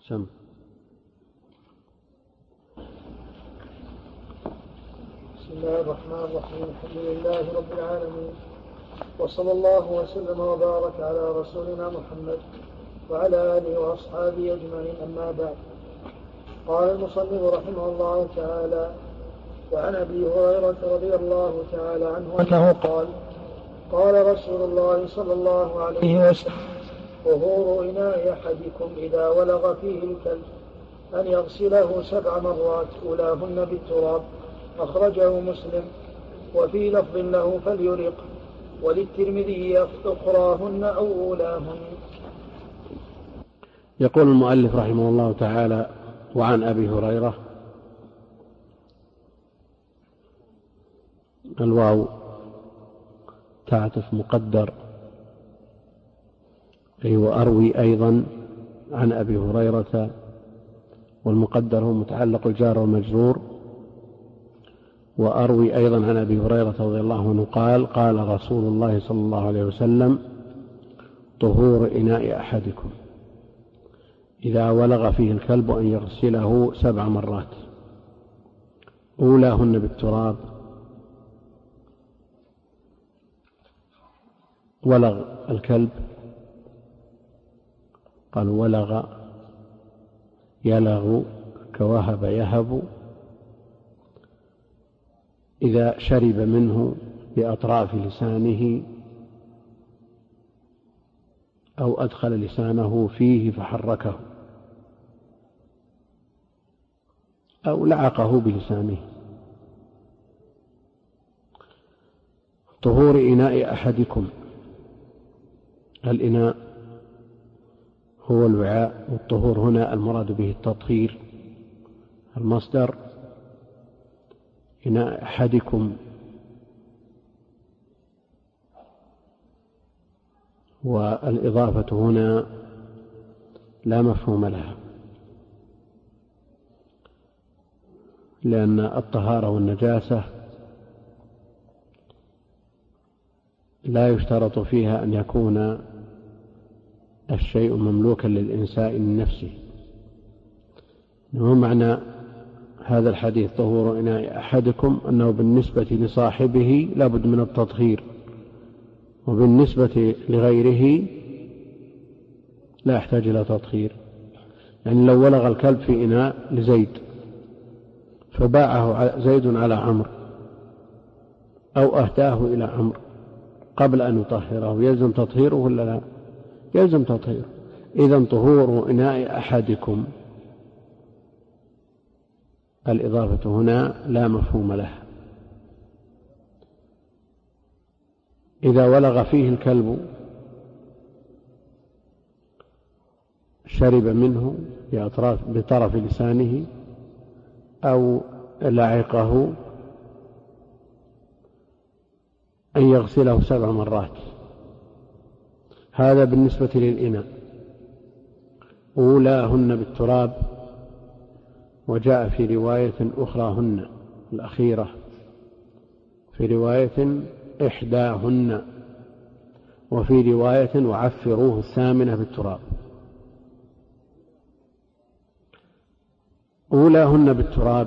سم. بسم الله الرحمن الرحيم. الحمد لله رب العالمين، وصلى الله وسلم وبارك على رسولنا محمد وعلى آله وأصحابه أجمعين، أما بعد. قال المصنف رحمه الله تعالى: وعن أبي هريرة رضي الله تعالى عنه أنه قال: قال رسول الله صلى الله عليه وسلم: طهور إناء أحدكم إذا ولغ فيه الكلب أن يغسله 7 مرات أولاهن بالتراب. أخرجه مسلم. وفي لفظ له: فليرق. وللترمذي: أخراهن أو أولاهن. يقول المؤلف رحمه الله تعالى: وعن أبي هريرة. الواو تعطف مقدر، أي وأروي أيضا عن أبي هريرة، والمقدر هو متعلق الجار والمجرور. وأروي أيضا عن أبي هريرة رضي الله عنه قال: قال رسول الله صلى الله عليه وسلم: طهور إناء أحدكم إذا ولغ فيه الكلب أن يغسله 7 مرات أولاهن بالتراب. ولغ الكلب، قال ولغ يلغ كوهب يهب، إذا شرب منه بأطراف لسانه أو أدخل لسانه فيه فحركه أو لعقه بلسانه. طهور إناء أحدكم، الإناء هو الوعاء، والطهور هنا المراد به التطهير. المصدر إناء أحدكم، والإضافة هنا لا مفهوم لها، لأن الطهارة والنجاسة لا يشترط فيها أن يكون الشيء مملوكا للإنسان من نفسه. وهو معنى هذا الحديث: طهور إناء أحدكم، أنه بالنسبة لصاحبه لا بد من التطهير، وبالنسبة لغيره لا يحتاج إلى تطهير. يعني لو ولغ الكلب في إناء لزيد فباعه زيد على عمرو أو أهداه إلى عمرو قبل أن يطهره، يلزم تطهيره ولا لا؟ يلزم تطهيره. إذن طهور إناء أحدكم، الإضافة هنا لا مفهوم لها. إذا ولغ فيه الكلب شرب منه بطرف لسانه أو لعقه أن يغسله 7 مرات. هذا بالنسبة للإناء. أولاهن بالتراب، وجاء في رواية أخراهن الأخيرة، في رواية إحداهن، وفي رواية وعفروه 8 بالتراب. أولاهن بالتراب،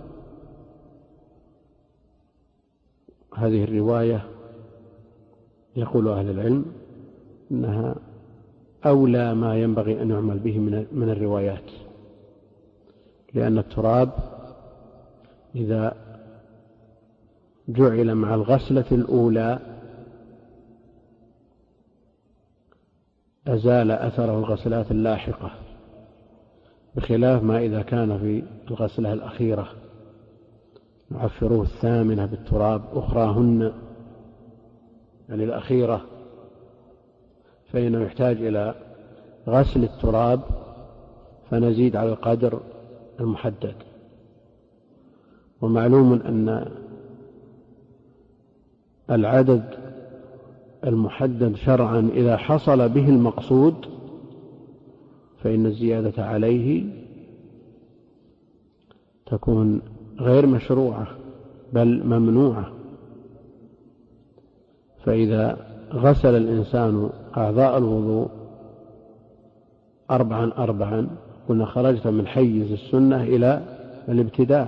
هذه الرواية يقول أهل العلم إنها أولى ما ينبغي أن يعمل به من الروايات، لأن التراب إذا جعل مع الغسلة الأولى أزال أثره الغسلات اللاحقة، بخلاف ما إذا كان في الغسلة الأخيرة. نعفروه 8 بالتراب، أخراهن يعني الأخيرة، فإنه يحتاج إلى غسل التراب فنزيد على القدر المحدد. ومعلوم أن العدد المحدد شرعا إذا حصل به المقصود فإن الزيادة عليه تكون غير مشروعة بل ممنوعة. فإذا غسل الإنسان أعضاء الوضوء 4 4 قلنا خرجت من حيز السنة إلى الابتداع.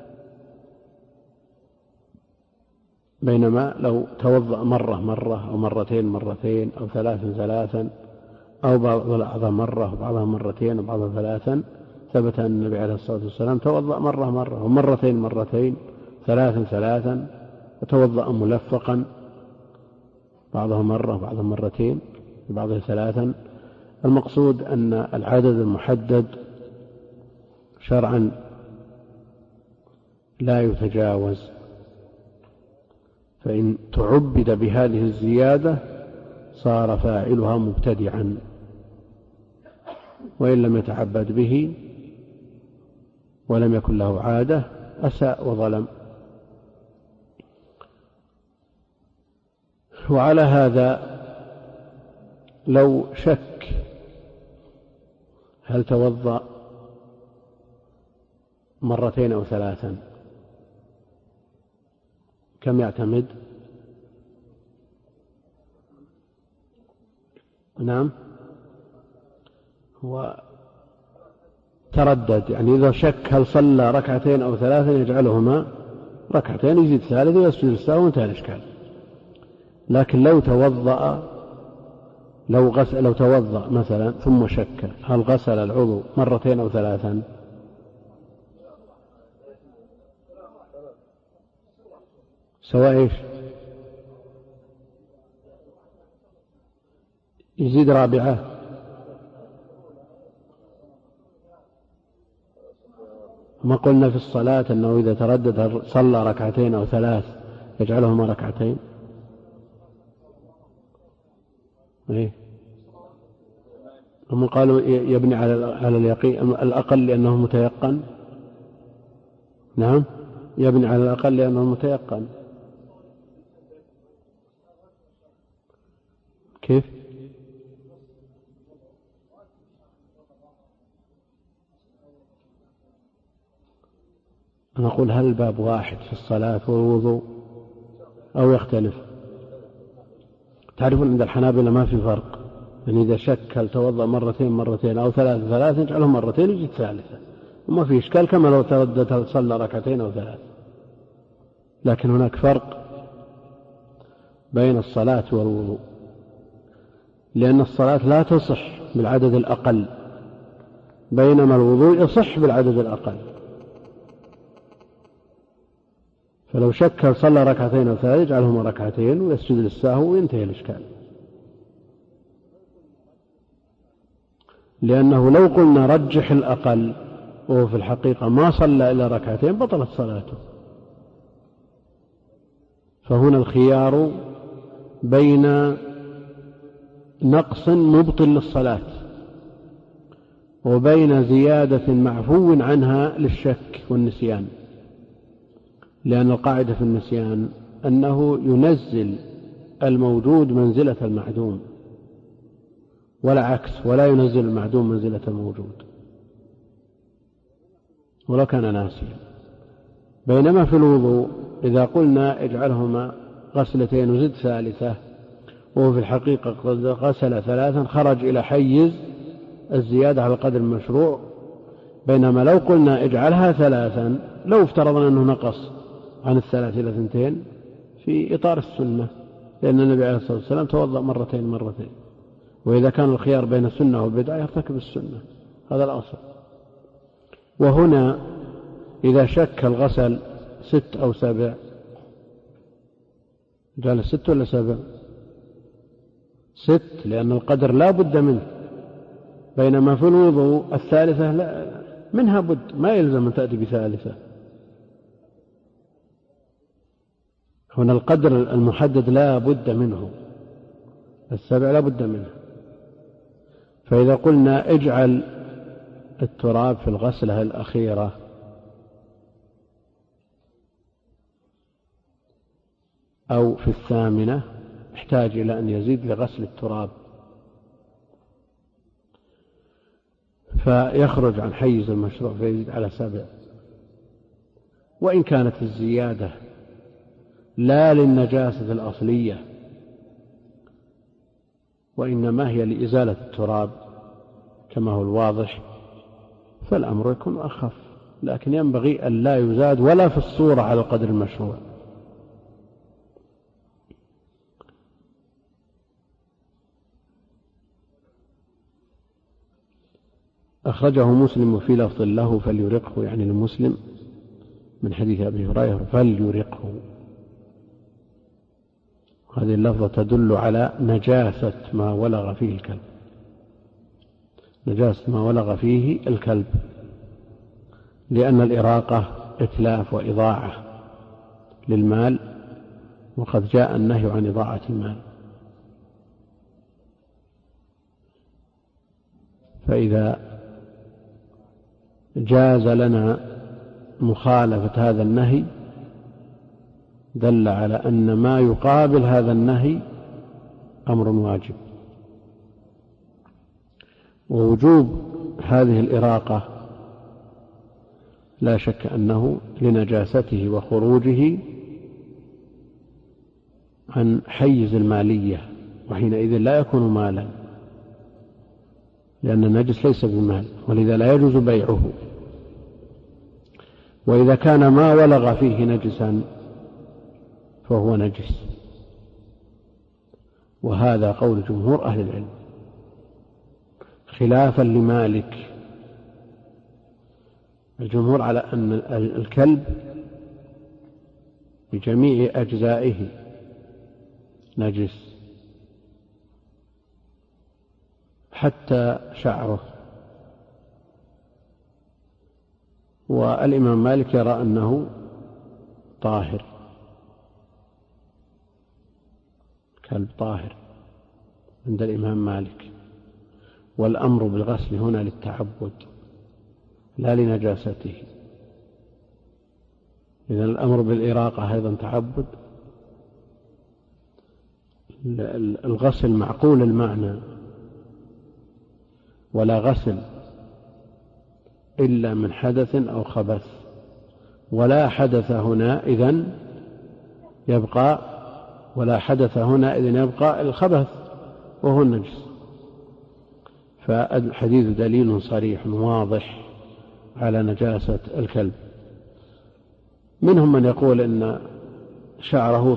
بينما لو توضأ مرة أو مرتين أو ثلاثا أو بعضها مرة وبعضها مرتين وبعضها ثلاثا، ثبت أن النبي عليه الصلاة والسلام توضأ مرة ومرتين ثلاثا، وتوضأ ملفقا، بعضها مرة وبعضها مرتين وبعضها ثلاثا. المقصود أن العدد المحدد شرعا لا يتجاوز، فإن تعبد بهذه الزيادة صار فاعلها مبتدعا، وإن لم يتعبد به ولم يكن له عادة أساء وظلم. وعلى هذا لو شك هل توضأ مرتين أو ثلاثا كم يعتمد؟ نعم، هو تردد، يعني إذا شك هل صلى ركعتين أو ثلاثا يجعلهما ركعتين، يزيد ثالث ويسجد السهو وانتهى الإشكال. لكن لو توضأ مثلا ثم شك هل غسل العضو مرتين أو ثلاثا، سواء ايش، يزيد رابعة. ما قلنا في الصلاة أنه إذا تردد صلى ركعتين أو ثلاث يجعلهما ركعتين؟ إيه؟ هم قالوا يبني على اليقين الأقل لأنه متيقن. نعم، يبني على الأقل لأنه متيقن. كيف؟ نقول هل الباب واحد في الصلاة والوضوء أو يختلف؟ تعرفون عند الحنابلة ما في فرق، يعني إذا شك هل توضأ مرتين أو ثلاث يجعلهم مرتين ويجي ثالثة، وما في إشكال كما لو تردد هل صلى ركعتين أو ثلاث. لكن هناك فرق بين الصلاة والوضوء، لأن الصلاة لا تصح بالعدد الأقل، بينما الوضوء يصح بالعدد الأقل. فلو شك هل صلى ركعتين أو ثلاث يجعلهما ركعتين ويسجد للسهو وينتهي الإشكال. لأنه لو قلنا رجح الأقل وهو في الحقيقة ما صلى إلا ركعتين بطلت صلاته. فهنا الخيار بين نقص مبطل للصلاة وبين زيادة معفو عنها للشك والنسيان، لأن القاعدة في النسيان أنه ينزل الموجود منزلة المعدوم، ولا عكس، ولا ينزل المعدوم منزلة الموجود ولو كان ناسيا. بينما في الوضوء إذا قلنا اجعلهما غسلتين وزد ثالثة وهو في الحقيقة قد غسل ثلاثا خرج إلى حيز الزيادة على القدر المشروع. بينما لو قلنا اجعلها ثلاثا لو افترضنا أنه نقص عن الثلاث إلى ثنتين في إطار السنة، لأن النبي عليه الصلاة والسلام توضأ مرتين، وإذا كان الخيار بين السنة والبدعة يرتكب السنة، هذا الأصل. وهنا إذا شك الغسل 6 أو 7 جعل 6 ولا 7؟ 6، لأن القدر لا بد منه. بينما في الوضوء الثالثة لا منها بد، ما يلزم أن تأتي بثالثة. هنا القدر المحدد لا بد منه، 7 لا بد منه. فإذا قلنا اجعل التراب في الغسلة الأخيرة أو في الثامنة احتاج إلى أن يزيد لغسل التراب، فيخرج عن حيز المشروع فيزيد على 7. وإن كانت الزيادة لا للنجاسة الأصلية وإنما هي لإزالة التراب كما هو الواضح فالأمر يكون أخف، لكن ينبغي أن لا يزاد ولا في الصورة على القدر المشروع. أخرجه مسلم في لفظ له فليرقه، يعني لمسلم من حديث أبي هريرة فليرقه. هذه اللفظة تدل على نجاسة ما ولغ فيه الكلب، نجاسة ما ولغ فيه الكلب، لأن الإراقة إتلاف وإضاعة للمال، وقد جاء النهي عن إضاعة المال. فإذا جاز لنا مخالفة هذا النهي دل على أن ما يقابل هذا النهي أمر واجب، ووجوب هذه الإراقة لا شك أنه لنجاسته وخروجه عن حيز المالية، وحينئذ لا يكون مالا، لأن النجس ليس بمال، ولذا لا يجوز بيعه. وإذا كان ما ولغ فيه نجسا فهو نجس، وهذا قول جمهور أهل العلم خلافا لمالك. الجمهور على أن الكلب بجميع أجزائه نجس حتى شعره، والإمام مالك يرى أنه طاهر، كلب طاهر عند الإمام مالك. والأمر بالغسل هنا للتعبد لا لنجاسته، إذن الأمر بالإراقة أيضا تعبد. الغسل معقول المعنى، ولا غسل إلا من حدث أو خبث، ولا حدث هنا إذن يبقى الخبث وهو النجس. فالحديث دليل صريح واضح على نجاسة الكلب. منهم من يقول إن شعره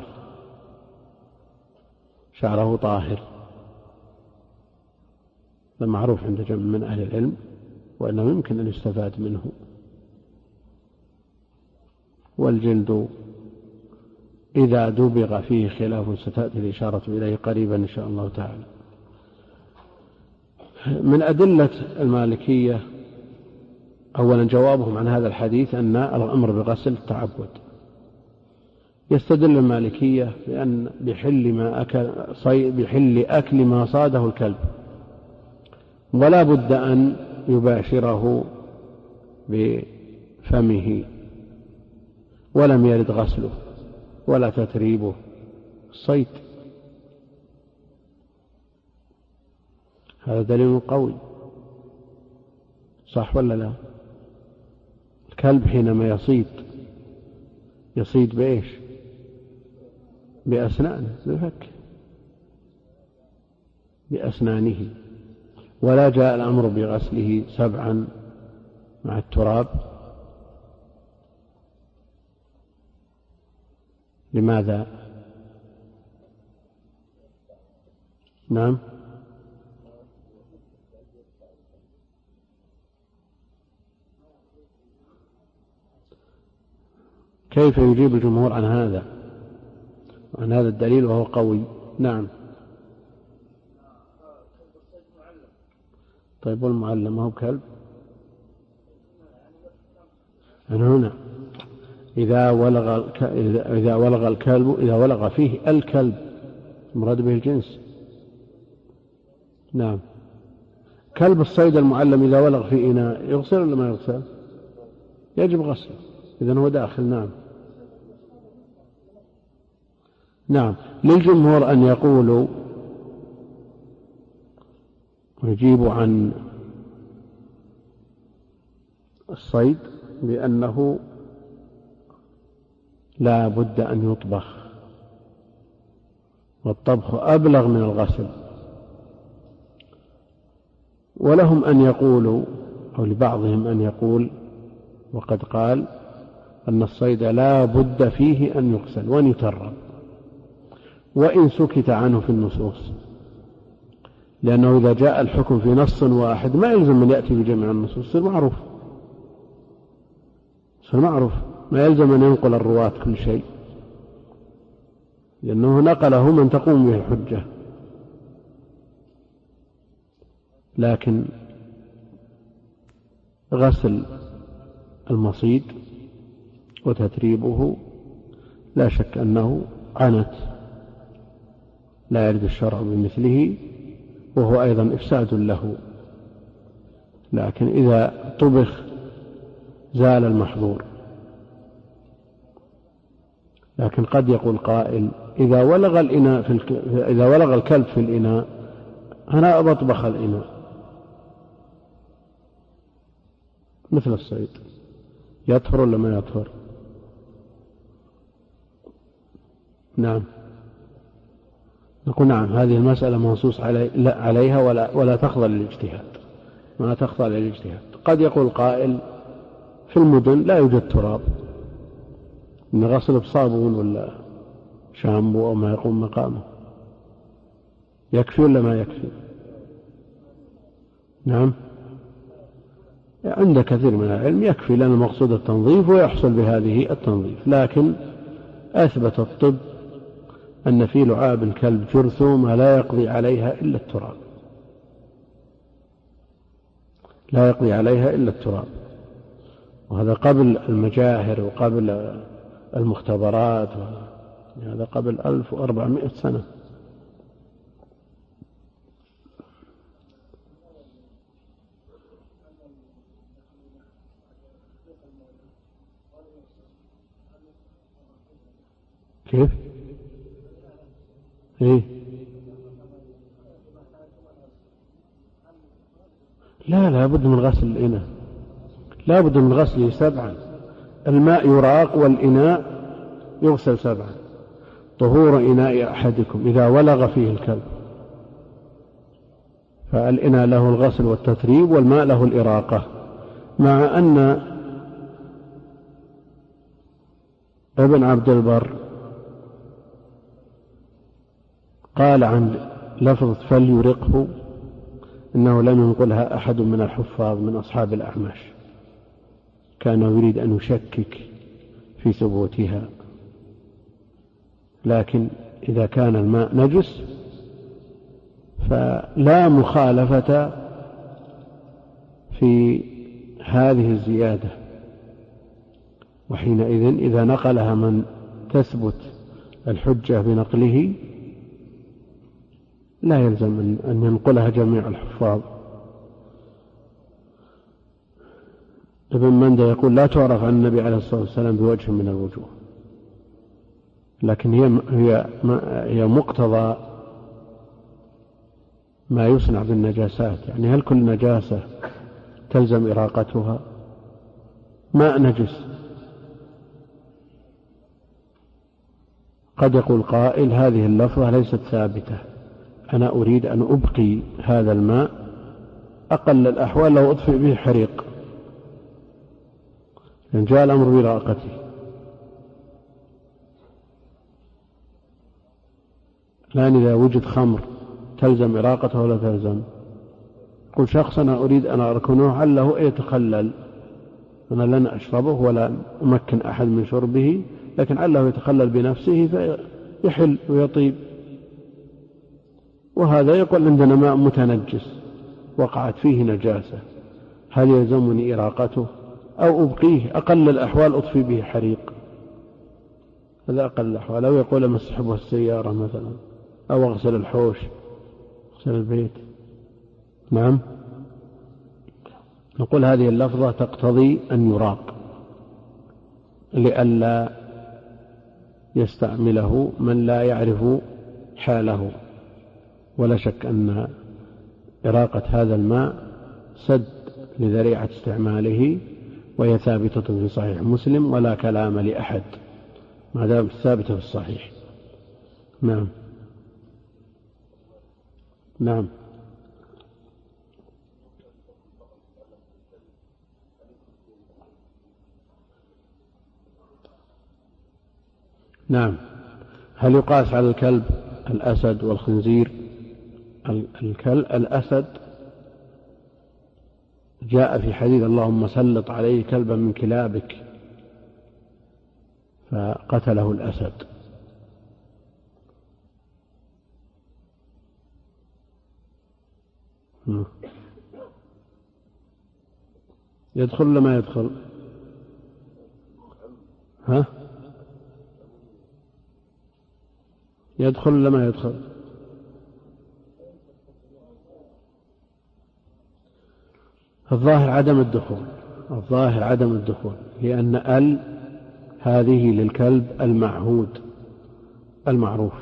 طاهر، هذا معروف عند جمع من أهل العلم، وأنه يمكن أن يستفاد منه. والجلد إذا دبغ فيه خلاف ستأتي الإشارة إليه قريبا إن شاء الله تعالى. من أدلة المالكية أولا جوابهم عن هذا الحديث أن الأمر بغسل التعبد. يستدل المالكية بأن بحل أكل ما صاده الكلب، ولا بد أن يباشره بفمه، ولم يرد غسله ولا تتريبه، الصيد. هذا دليل قوي، صح ولا لا؟ الكلب حينما يصيد بإيش؟ بأسنانه، بفك بأسنانه، ولا جاء الأمر بغسله 7 مع التراب. لماذا؟ نعم، كيف يجيب الجمهور عن هذا الدليل وهو قوي؟ نعم. طيب والمعلم هو كلب؟ هنا إذا ولغ الكلب، إذا ولغ فيه الكلب مراد به الجنس. نعم. كلب الصيد المعلم إذا ولغ في إناء يغسل ولا ما يغسل؟ يجب غسله، إذن هو داخل. نعم. نعم. للجمهور أن يقولوا ويجيبوا عن الصيد بأنه لا بد أن يطبخ، والطبخ أبلغ من الغسل. ولهم أن يقولوا أو لبعضهم أن يقول وقد قال أن الصيد لا بد فيه أن يغسل وأن يترب وإن سكت عنه في النصوص، لأنه إذا جاء الحكم في نص واحد ما يلزم أن يأتي بجميع النصوص، يصير معروف، ما يلزم أن ينقل الرواة كل شيء، لأنه نقله من تقوم به الحجة. لكن غسل المصيد وتتريبه لا شك أنه عنت لا يرد الشرع بمثله، وهو أيضا إفساد له، لكن إذا طبخ زال المحظور. لكن قد يقول قائل إذا ولغ الكلب في الإناء أنا أطبخ الإناء مثل الصيد، يطهر ولا ما يطهر؟ نعم، نقول نعم، هذه المسألة منصوص عليها ولا تخضع للاجتهاد، ما تخضع للاجتهاد. قد يقول قائل في المدن لا يوجد تراب، إن غسل بصابون ولا شامبو أو ما يقوم مقامه يكفي ولا ما يكفي؟ نعم، عند كثير من العلم يكفي، لأن المقصود التنظيف ويحصل بهذه التنظيف. لكن أثبت الطب أن في لعاب الكلب جرثومة لا يقضي عليها إلا التراب، لا يقضي عليها إلا التراب، وهذا قبل المجاهر وقبل المختبرات، هذا قبل 1400 سنة. كيف؟ إيه؟ لا بد من غسل الإناء، لا بد من غسله 7، الماء يراق والإناء يغسل 7. طهور إناء أحدكم إذا ولغ فيه الكلب، فالإناء له الغسل والتتريب والماء له الإراقة، مع أن ابن عبد البر قال عن لفظ فليرقه إنه لم ينقلها أحد من الحفاظ من أصحاب الأعمش، كان يريد أن يشكك في ثبوتها. لكن إذا كان الماء نجس فلا مخالفة في هذه الزيادة، وحينئذ إذا نقلها من تثبت الحجة بنقله لا يلزم أن ينقلها جميع الحفاظ. ابن مندى يقول لا تعرف عن النبي عليه الصلاة والسلام بوجه من الوجوه، لكن هي مقتضى ما يصنع بالنجاسات، يعني هل كل نجاسة تلزم إراقتها؟ ماء نجس قد يقول قائل هذه اللفظة ليست ثابتة، أنا أريد أن أبقي هذا الماء أقل الأحوال لو أطفئ به حريق، يعني جاء الأمر بإراقته. الآن إذا وجد خمر تلزم إراقته ولا تلزم؟ قل شخص أنا أريد أن أركنه عله يتخلل، أنا لن أشربه ولا أمكن أحد من شربه، لكن عله يتخلل بنفسه فيحل ويطيب، وهذا يقول عندنا ماء متنجس وقعت فيه نجاسة، هل يلزمني إراقته أو أبقيه أقل الأحوال أطفي به حريق؟ هذا أقل الأحوال. أو يقول أمسحبه السيارة مثلا، أو أغسل الحوش، أغسل البيت. نعم، نقول هذه اللفظة تقتضي أن يراق لئلا يستعمله من لا يعرف حاله، ولا شك أن إراقة هذا الماء سد لذريعة استعماله، وهي ثابتة في صحيح مسلم ولا كلام لأحد ما دام ثابتة في الصحيح. نعم نعم. هل يقاس على الكلب الأسد والخنزير؟ الأسد جاء في حديث اللهم سلط عليه كلبا من كلابك، فقتله الأسد. يدخل ولا ما يدخل؟ ها؟ يدخل ولا ما يدخل؟ الظاهر عدم الدخول، لأن هذه للكلب المعهود المعروف،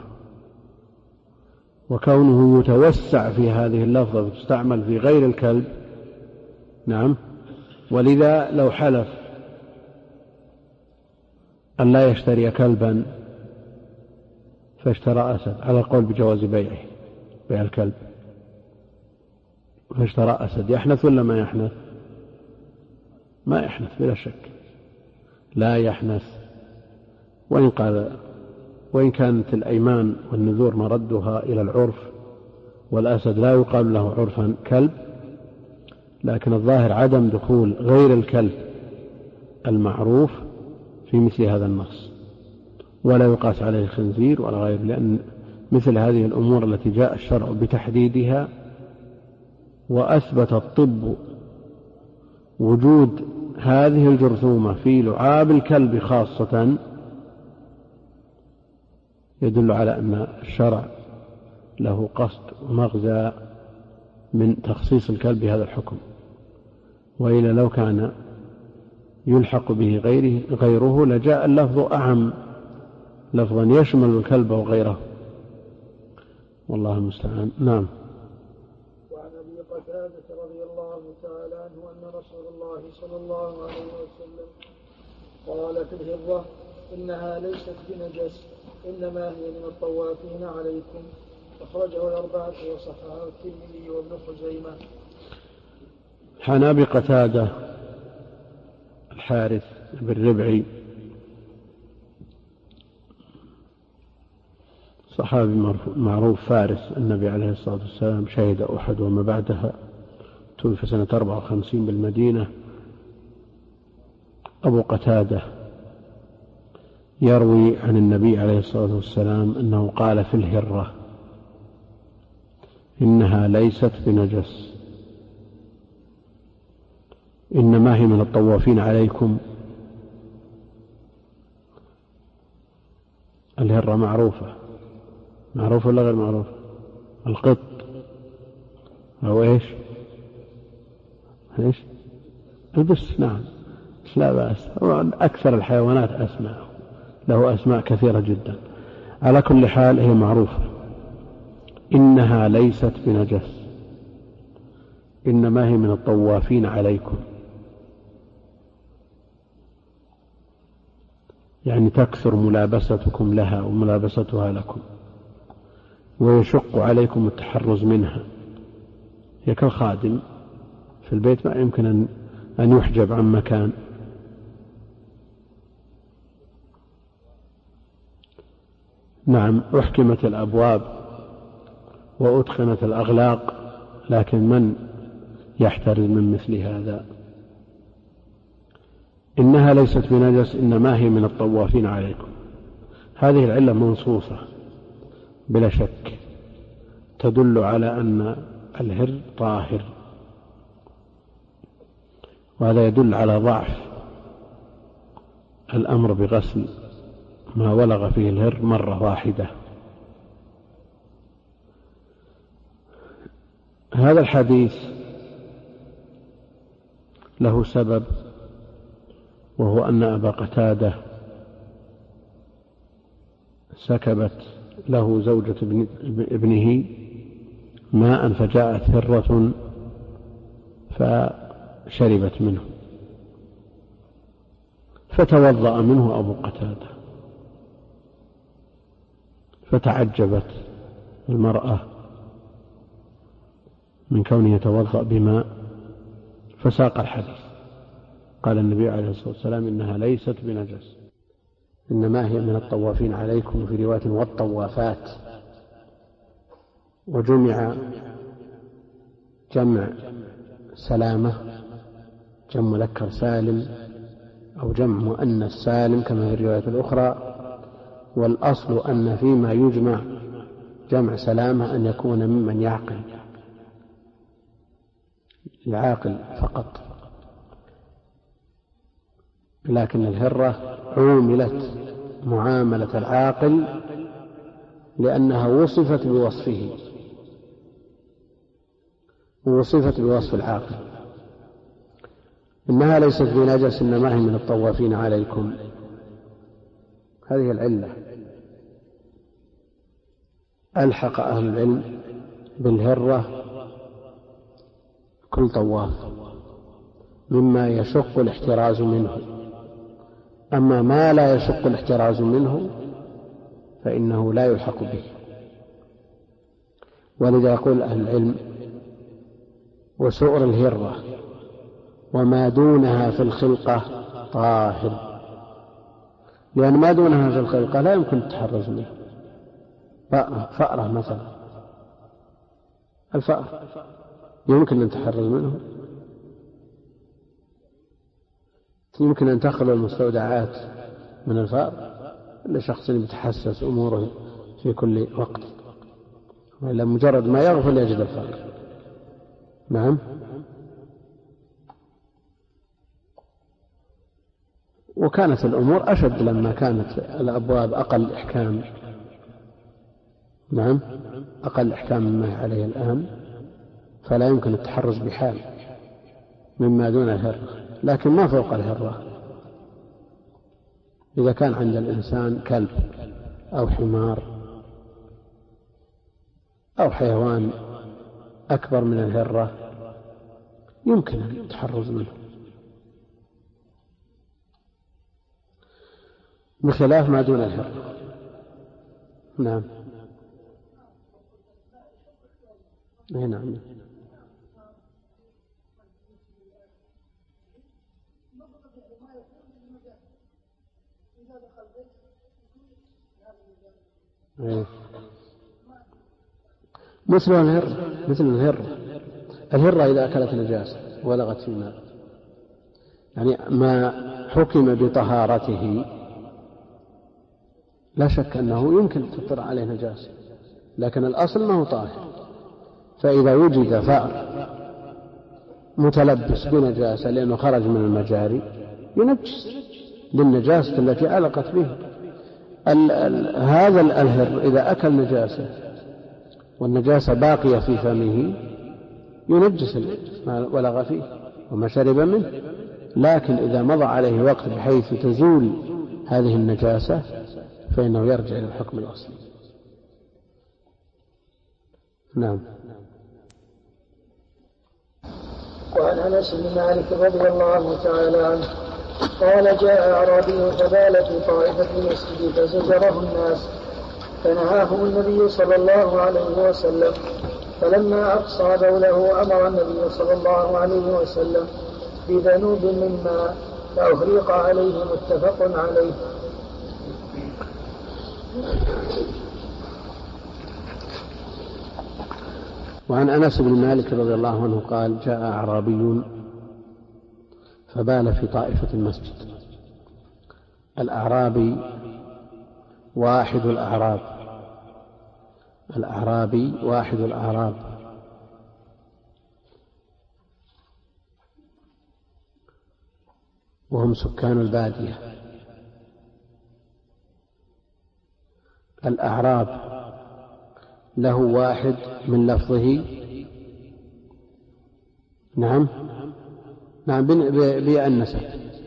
وكونه يتوسع في هذه اللفظة وتستعمل في غير الكلب. نعم. ولذا لو حلف أن لا يشتري كلبا فاشترى أسد، على القول بجواز بيع الكلب، فاشترى أسد، يحنث ولا ما يحنث؟ ما يحنث بلا شك، لا يحنث. وإن كانت الأيمان والنذور مردها إلى العرف، والأسد لا يقال له عرفا كلب، لكن الظاهر عدم دخول غير الكلب المعروف في مثل هذا النص، ولا يقاس عليه الخنزير ولا غيره، لأن مثل هذه الأمور التي جاء الشرع بتحديدها وأثبت الطب وجود هذه الجرثومة في لعاب الكلب خاصة، يدل على أن الشرع له قصد ومغزى من تخصيص الكلب بهذا الحكم، وإلا لو كان يلحق به غيره لجاء اللفظ أعم، لفظا يشمل الكلب وغيره، والله المستعان. نعم. وعن أبي قتادة رضي الله تعالى عنه أن رسول الله صلى الله عليه وسلم قال في الهرة إنها ليست بنجس إنما هي من الطوافين عليكم، أخرجه الأربعة وصححه الترمذي وابن خزيمة. عن أبي قتادة الحارث بن ربعي صحابي معروف فارس النبي عليه الصلاة والسلام، شهد أحد وما بعدها، توفي سنة 54 بالمدينة. أبو قتادة يروي عن النبي عليه الصلاة والسلام أنه قال في الهرة إنها ليست بنجس إنما هي من الطوافين عليكم. الهرة معروفة ولا غير معروفة؟ القط أو إيش البس. نعم، لا بأس، أكثر الحيوانات أسماء، له أسماء كثيرة جدا. على كل حال هي معروفة. إنها ليست بنجس إنما هي من الطوافين عليكم، يعني تكثر ملابستكم لها وملابستها لكم، ويشق عليكم التحرز منها. هي كالخادم في البيت، ما يمكن أن يحجب عن مكان. نعم، أحكمت الأبواب وأتقنت الأغلاق، لكن من يحترز من مثل هذا؟ إنها ليست بنجس إنما هي من الطوافين عليكم. هذه العلة منصوصة بلا شك، تدل على أن الهر طاهر، وهذا يدل على ضعف الأمر بغسل ما ولغ فيه الهر مرة واحدة. هذا الحديث له سبب، وهو أن أبا قتادة سكبت له زوجة ابنه ماء، فجاءت هرة فشربت منه، فتوضأ منه أبو قتادة، فتعجبت المرأة من كونه يتوضأ بماء، فساق الحديث. قال النبي عليه الصلاة والسلام إنها ليست بنجس إنما هي من الطوافين عليكم، في رواية والطوافات. وجمع جمع سلامة، جمع مذكر سالم أو جمع مؤنث سالم كما في الرواية الأخرى. والأصل أن فيما يجمع جمع سلامة أن يكون ممن يعقل، العاقل فقط. لكن الهرة عوملت معاملة العاقل لأنها وصفت بوصفه، ووصفت بوصف العاقل. إنها ليست بنجس إنما هي من الطوافين عليكم. هذه العلة. ألحق أهل العلم بالهرة كل طواف مما يشق الاحتراز منه. أما ما لا يشق الاحتراز منه فإنه لا يلحق به. ولذا يقول أهل العلم: وسؤر الهرة وما دونها في الخلقة طاهر، لأن ما دونها في الخلقة لا يمكن التحرز منه. فأرة مثلا، الفأر يمكن أن تحرز منه، يمكن أن تخلو المستودعات من الفأر لشخص يتحسس أموره في كل وقت، وإلا مجرد ما يغفل يجد الفأر. نعم. وكانت الأمور أشد لما كانت الأبواب أقل إحكام. نعم، أقل إحكام مما عليه الآن، فلا يمكن التحرز بحال مما دون الهرة، لكن ما فوق الهرة. إذا كان عند الإنسان كلب أو حمار أو حيوان أكبر من الهرة يمكن التحرز منه، بخلاف ما دون الهرة. نعم. نعم. مثل الهرة إذا أكلت نجاسة ولغت في الماء، يعني ما حكم بطهارته لا شك أنه يمكن تطلع عليه نجاسة، لكن الأصل ما هو طاهر. فإذا وجد فأر متلبس بنجاسة لأنه خرج من المجاري ينجس للنجاسة التي علقت به. هذا الهر إذا أكل نجاسة والنجاسة باقية في فمه ينجس ما ولغ فيه وما شرب منه. لكن إذا مضى عليه وقت بحيث تزول هذه النجاسة فإنه يرجع إلى الحكم الأصلي. نعم. وعن أنس بن مالك رضي الله تعالى عنه قال: جاء أعرابي فبال في طائفة المسجد فزجره الناس فنهاهم النبي صلى الله عليه وسلم، فلما أقصى بوله أمر النبي صلى الله عليه وسلم بذنوب من ماء فأهريق عليه، متفق عليه. وعن أنس بن مالك رضي الله عنه قال: جاء أعرابي فبال في طائفة المسجد. الأعرابي واحد الأعراب، الأعرابي واحد الأعراب، وهم سكان البادية. الأعراب له واحد من لفظه. نعم بياء النسب.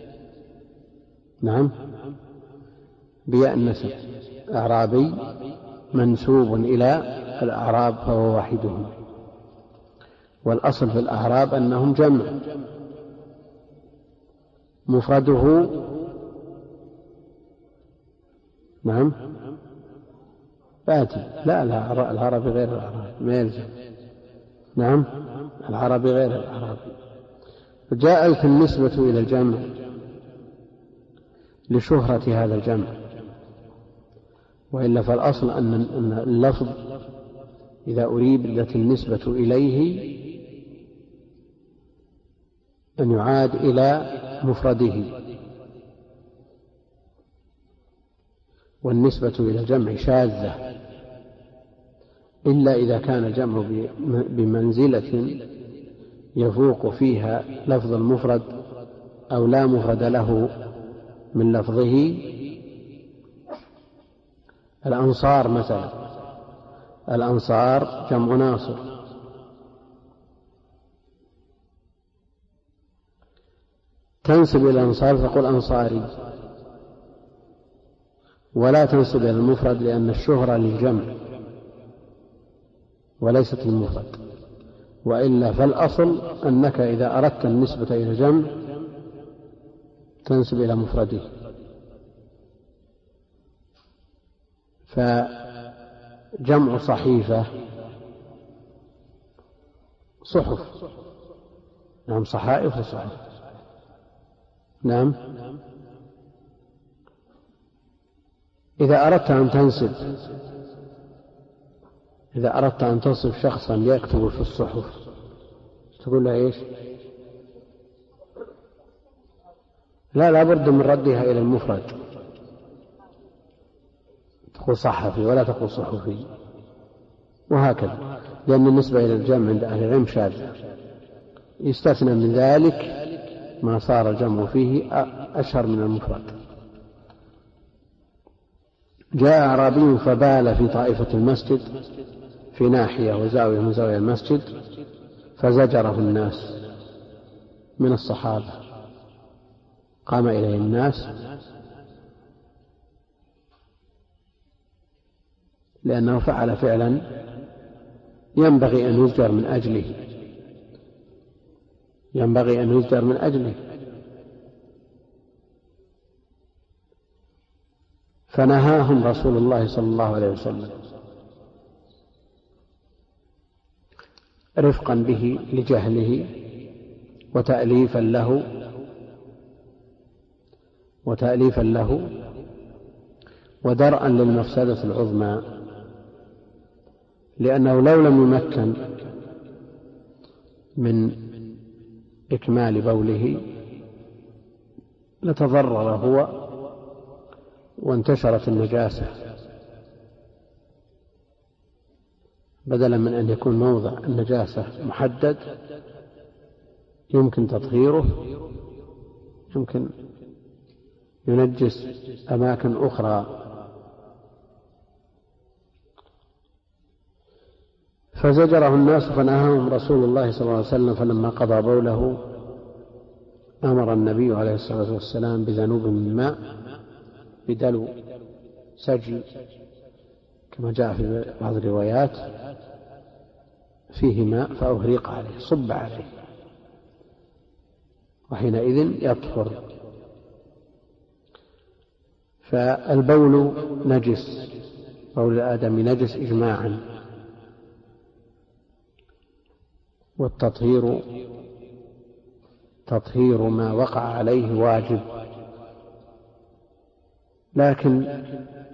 نعم بياء النسب. أعرابي منسوب إلى الأعراب فهو واحدهم، والأصل في الأعراب أنهم جمع مفرده. نعم بادي. لا العربي غير الأعراب ما يلزم. نعم العربي غير الأعرابي. جاءت النسبة إلى الجمع لشهرة هذا الجمع وإلا فالأصل أن اللفظ إذا أريدت النسبة إليه أن يعاد إلى مفرده، والنسبة إلى الجمع شاذة إلا إذا كان الجمع بمنزلة يفوق فيها لفظ المفرد أو لا مفرد له من لفظه. الأنصار مثلا، الأنصار جمع ناصر، تنسب إلى الأنصار فقل أنصاري، ولا تنسب إلى المفرد لأن الشهرة للجمع وليست للمفرد. وإلا فالأصل أنك إذا أردت النسبة إلى الجمع تنسب إلى مفرده. فجمع صحيفة صحف، نعم، صحائف وصحف، نعم. إذا أردت أن تصف شخصا يكتب في الصحف تقول له إيش؟ لا بد من ردها إلى المفرد، تقول صحفي ولا تقول صحفي، وهكذا، لأن النسبة إلى الجمع عند أهل العلم شاذة. يستثنى من ذلك ما صار الجمع فيه أشهر من المفرد. جاء أعرابي فبال في طائفة المسجد في ناحية وزاوية من زوايا المسجد فزجره الناس من الصحابة، قام إليه الناس لأنه فعل فعلا ينبغي أن يزجر من أجله، فنهاهم رسول الله صلى الله عليه وسلم رفقا به لجهله وتأليفا له ودرءا للمفسدة العظمى، لأنه لو لم يمكن من إكمال بوله لتضرر هو وانتشرت النجاسة، بدلا من أن يكون موضع النجاسة محدد يمكن تطهيره، يمكن ينجس أماكن أخرى. فزجره الناس فنهاهم رسول الله صلى الله عليه وسلم، فلما قضى بوله أمر النبي عليه الصلاة والسلام بذنوب من ماء، بدلو سجل كما جاء في بعض الروايات فيه ماء فأهريق عليه، صب عليه، وحينئذ يطهر. فالبول نجس، بول الآدم نجس إجماعا، والتطهير تطهير ما وقع عليه واجب. لكن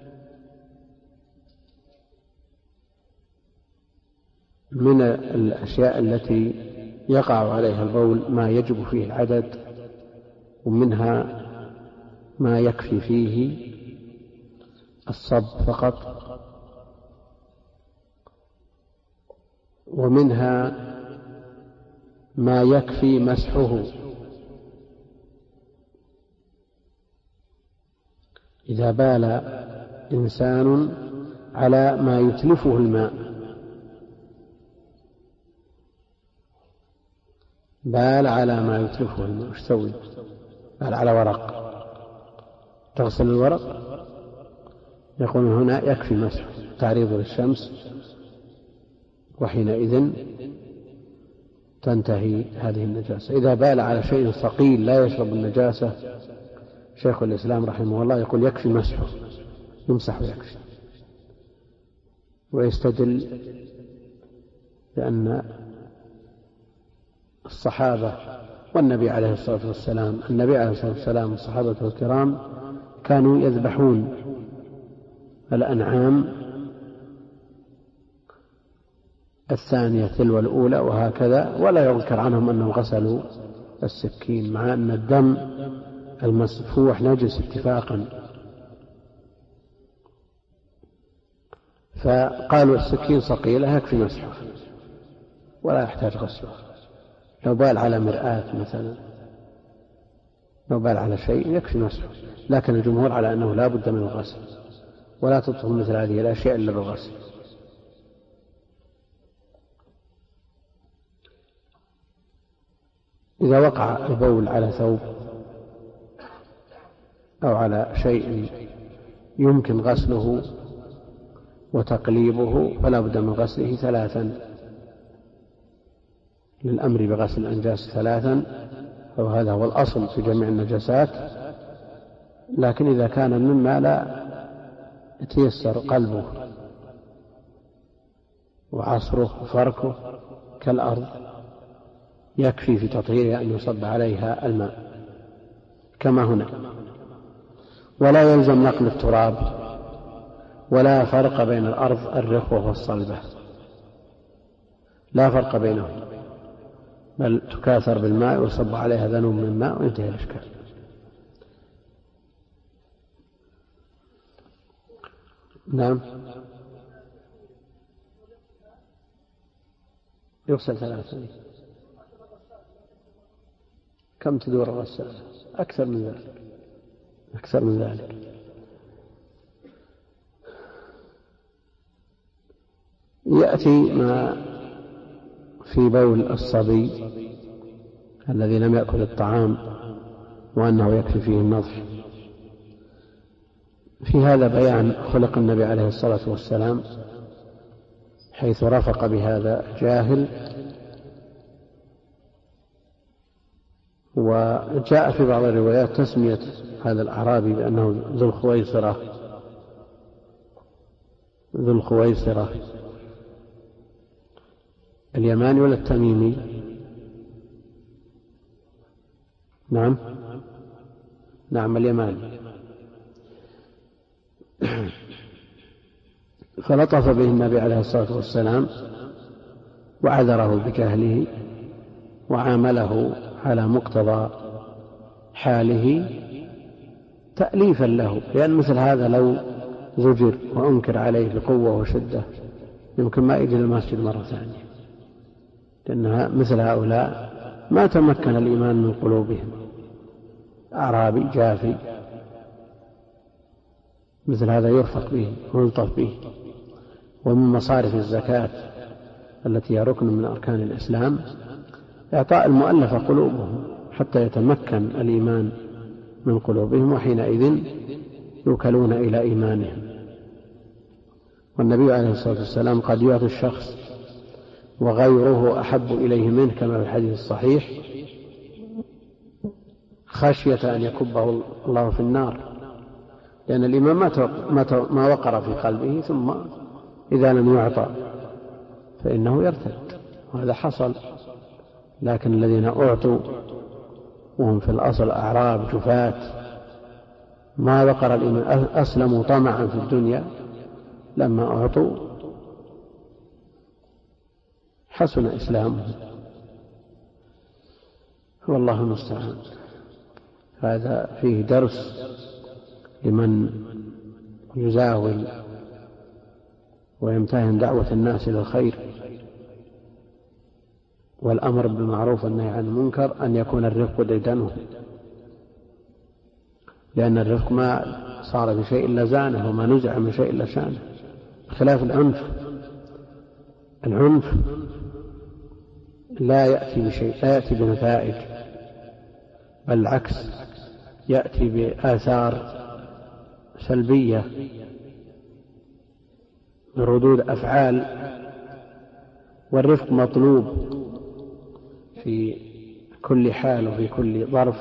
من الأشياء التي يقع عليها البول ما يجب فيه العدد، ومنها ما يكفي فيه الصب فقط، ومنها ما يكفي مسحه. إذا بال إنسان على ما يتلفه الماء، بال على ما يتلفه الماء، وش تسوي؟ بال على ورق، تغسل الورق، يقول هنا يكفي مسح تعريض للشمس، وحينئذ تنتهي هذه النجاسة. إذا بال على شيء ثقيل لا يشرب النجاسة، شيخ الإسلام رحمه الله يقول يكفي مسحه، يمسح ويكفي، ويستدل بأن الصحابة والنبي عليه الصلاة والسلام، النبي عليه الصلاة والسلام والصحابة الكرام كانوا يذبحون الأنعام الثانية تلو الأولى وهكذا، ولا يذكر عنهم أنهم غسلوا السكين، مع أن الدم المسفوح نجس اتفاقا. فقالوا السكين صقيلة يكفي مسحه ولا يحتاج غسله. لو بال على مرآة مثلا، لو بال على شيء يكفي مسحه، لكن الجمهور على أنه لا بد من الغسل، ولا تطهر مثل هذه الأشياء إلا بالغسل. إذا وقع البول على ثوب أو على شيء يمكن غسله وتقليبه فلا بد من غسله 3، للأمر بغسل الأنجاس 3، وهذا هو الأصل في جميع النجاسات. لكن إذا كان مما لا يتيسر قلبه وعصره وفركه كالأرض يكفي في تطهيرها أن يصب عليها الماء كما هنا. ولا يلزم نقل التراب، ولا فرق بين الأرض الرخوة والصلبة، لا فرق بينهم، بل تكاثر بالماء ويصب عليها ذنوب من ماء وينتهي الإشكال. نعم، يغسل 3. كم تدور الغسالة؟ أكثر من ذلك، أكثر من ذلك. يأتي ما في بول الصبي الذي لم يأكل الطعام وأنه يكفي فيه النضح. في هذا بيان خلق النبي عليه الصلاة والسلام، حيث رفق بهذا جاهل. وجاء في بعض الروايات تسمية هذا الأعرابي بأنه ذو الخويصرة اليماني ولا التميمي؟ نعم اليماني. فلطف به النبي عليه الصلاة والسلام وعذره بجهله وعامله على مقتضى حاله تأليفا له، لأن مثل هذا لو زجر وأنكر عليه بقوة وشدة يمكن ما يجي المسجد مرة ثانية، لأن مثل هؤلاء ما تمكن الإيمان من قلوبهم. أعرابي جافي مثل هذا يرفق به ويلطف به. ومن مصارف الزكاة التي هي ركن من أركان الإسلام إعطاء المؤلفة قلوبهم حتى يتمكن الإيمان من قلوبهم، وحينئذ يوكلون إلى إيمانهم. والنبي عليه الصلاة والسلام قد يعطي الشخص وغيره أحب إليه منه كما في الحديث الصحيح خشية أن يكبه الله في النار، لأن الإيمان ما وقر في قلبه، ثم إذا لم يعطى فإنه يرتد، وهذا حصل. لكن الذين أعطوا وهم في الأصل أعراب جفاة ما وقر الإيمان، أسلموا طمعا في الدنيا، لما أعطوا حسن إسلامهم، والله المستعان. هذا فيه درس لمن يزاول ويمتهن دعوة الناس إلى الخير والأمر بالمعروف والنهي عن المنكر أن يكون الرفق ديدنه، لأن الرفق ما صار بشيء إلا زانه، وما نزع من شيء إلا شانه، خلاف العنف. العنف لا يأتي بشيء، لا يأتي بنتائج، بل العكس، يأتي بآثار سلبية بردود أفعال. والرفق مطلوب في كل حال وفي كل ظرف.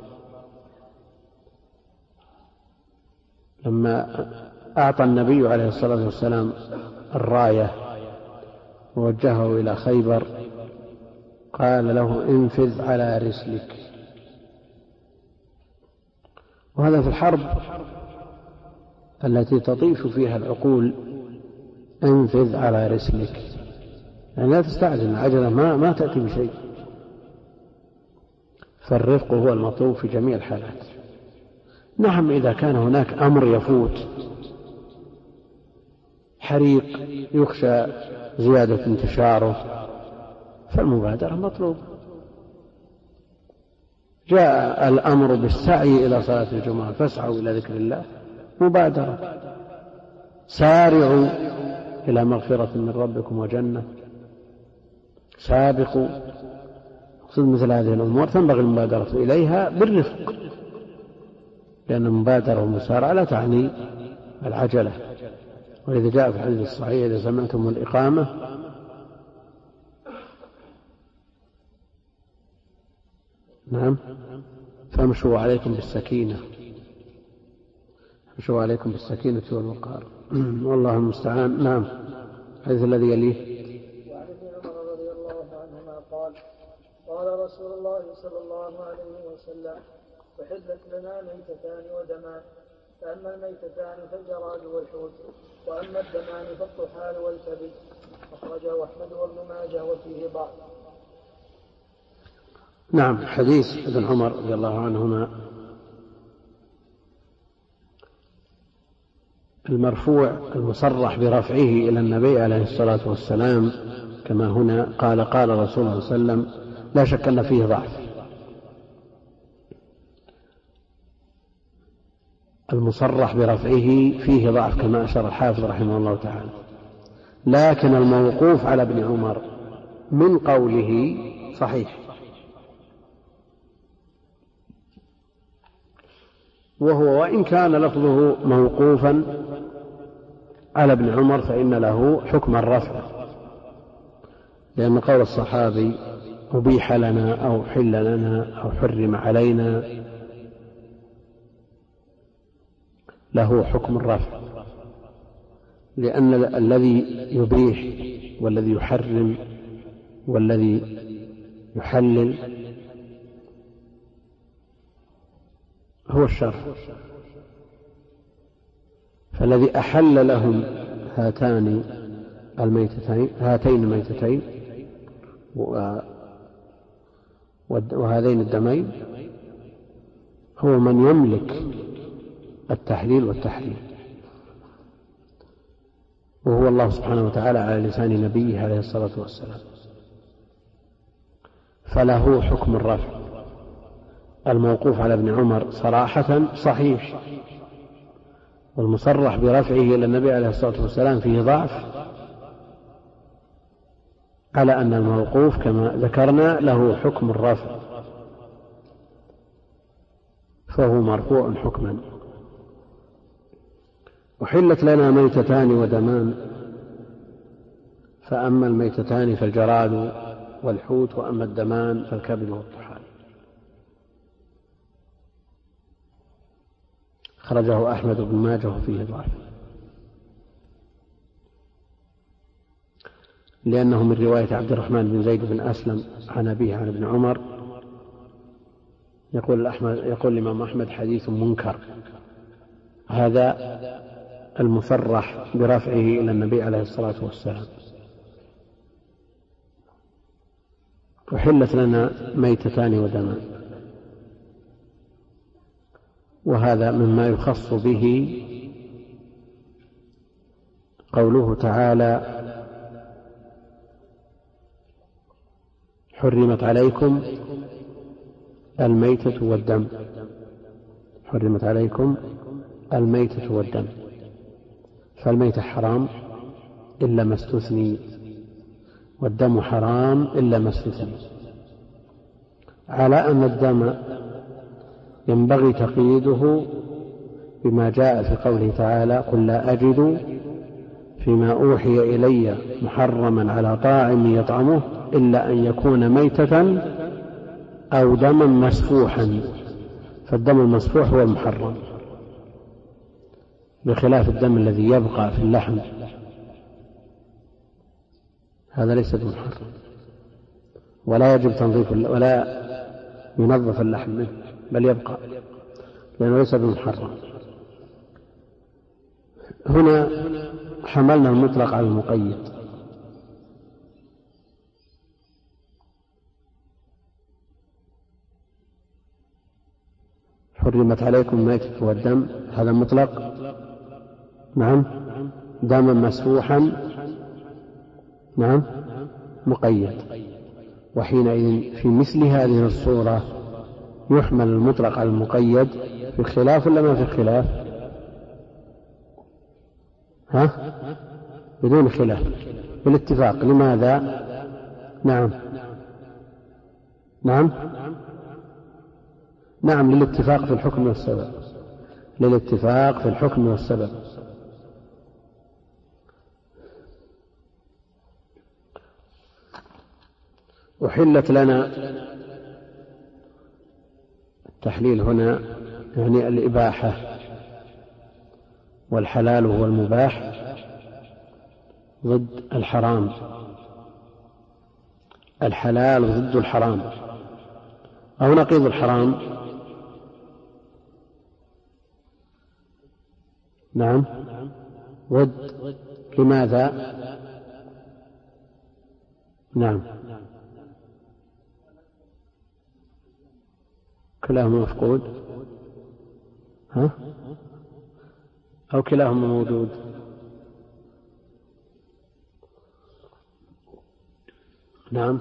لما أعطى النبي عليه الصلاة والسلام الراية ووجهه إلى خيبر قال له انفذ على رسلك. وهذا في الحرب التي تطيش فيها العقول انفذ على رسلك، يعني لا تستعجل، العجلة ما تأتي بشيء. فالرفق هو المطلوب في جميع الحالات. نعم، إذا كان هناك أمر يفوت، حريق يخشى زيادة انتشاره، فالمبادرة مطلوب. جاء الأمر بالسعي إلى صلاة الجمعة فاسعوا إلى ذكر الله، مبادرة. سارعوا إلى مغفرة من ربكم وجنة، سابقوا. مثل هذه الأمور تنبغي المبادرة إليها بالرفق، لأن المبادرة والمسارعة لا تعني العجلة. وإذا جاء في الحديث الصحيح إذا سمعتم الإقامة نعم فامشوا عليكم بالسكينة، امشوا عليكم بالسكينة والوقار. والله المستعان. نعم. الحديث الذي يليه. وعن ابن عمر رضي الله عنهما قال قال رسول الله صلى الله عليه وسلم أحلت لنا ميتتان ودمان، فأما الميتتان فالجراد والحوت، وأما الدمان فالطحال والكبد. أخرجه أحمد وابن ماجه وفيه ضعف. نعم. حديث ابن عمر رضي الله عنهما المرفوع المصرح برفعه إلى النبي عليه الصلاة والسلام كما هنا قال قال رسول الله صلى الله عليه وسلم، لا شك أن فيه ضعف. المصرح برفعه فيه ضعف كما أشار الحافظ رحمه الله تعالى، لكن الموقوف على ابن عمر من قوله صحيح، وهو وإن كان لفظه موقوفا على ابن عمر فإن له حكم الرفع، لأن قول الصحابي أبيح لنا أو حل لنا أو حرم علينا له حكم الرفع، لأن الذي يبيح والذي يحرم والذي يحلل هو الشرع. فالذي أحل لهم هاتين الميتتين وهذين الدمين هو من يملك التحليل والتحريم، وهو الله سبحانه وتعالى على لسان نبيه عليه الصلاة والسلام، فله حكم الرفع. الموقوف على ابن عمر صراحة صحيح، والمصرح برفعه إلى النبي عليه الصلاة والسلام فيه ضعف، على أن الموقوف كما ذكرنا له حكم الرفع، فهو مرفوع حكما. أحلت لنا ميتتان ودمان، فأما الميتتان فالجراد والحوت، وأما الدمان فالكبد والطحال. خرجه أحمد بن ماجه فيه ضعف، لأنه من رواية عبد الرحمن بن زيد بن أسلم عن أبيه عن ابن عمر. يقول الإمام أحمد حديث منكر. هذا المصرح برفعه إلى النبي عليه الصلاة والسلام. أحلت لنا ميتتان ودمان، وهذا مما يخص به قوله تعالى حرمت عليكم الميتة والدم، حرمت عليكم الميتة والدم، فالميتة حرام إلا ما استثني، والدم حرام إلا ما استثني، على أن الدم ينبغي تقييده بما جاء في قوله تعالى قل لا أجد فيما أوحي إلي محرما على طاعم يطعمه إلا أن يكون ميتة أو دما مسفوحا، فالدم المسفوح هو المحرم، بخلاف الدم الذي يبقى في اللحم، هذا ليس بمحرم، ولا يجب تنظيف ولا ينظف اللحم منه، بل يبقى لأنه ليس بمحرم. هنا حملنا المطلق على المقيد. حرمت عليكم الميتة والدم، هذا مطلق. نعم. دما مسفوحا، نعم، مقيد. وحينئذ في مثل هذه الصورة يحمل المطلق على المقيد. في الخلاف ولا ما في الخلاف؟ بدون خلاف، بالاتفاق. لماذا؟ نعم نعم نعم، للاتفاق في الحكم والسبب، للاتفاق في الحكم والسبب. أحلت لنا، التحليل هنا يعني الإباحة، والحلال هو المباح ضد الحرام، الحلال ضد الحرام أو نقيض الحرام. نعم، ضد. لماذا؟ نعم، كلاهما مفقود أو كلاهما موجود. نعم،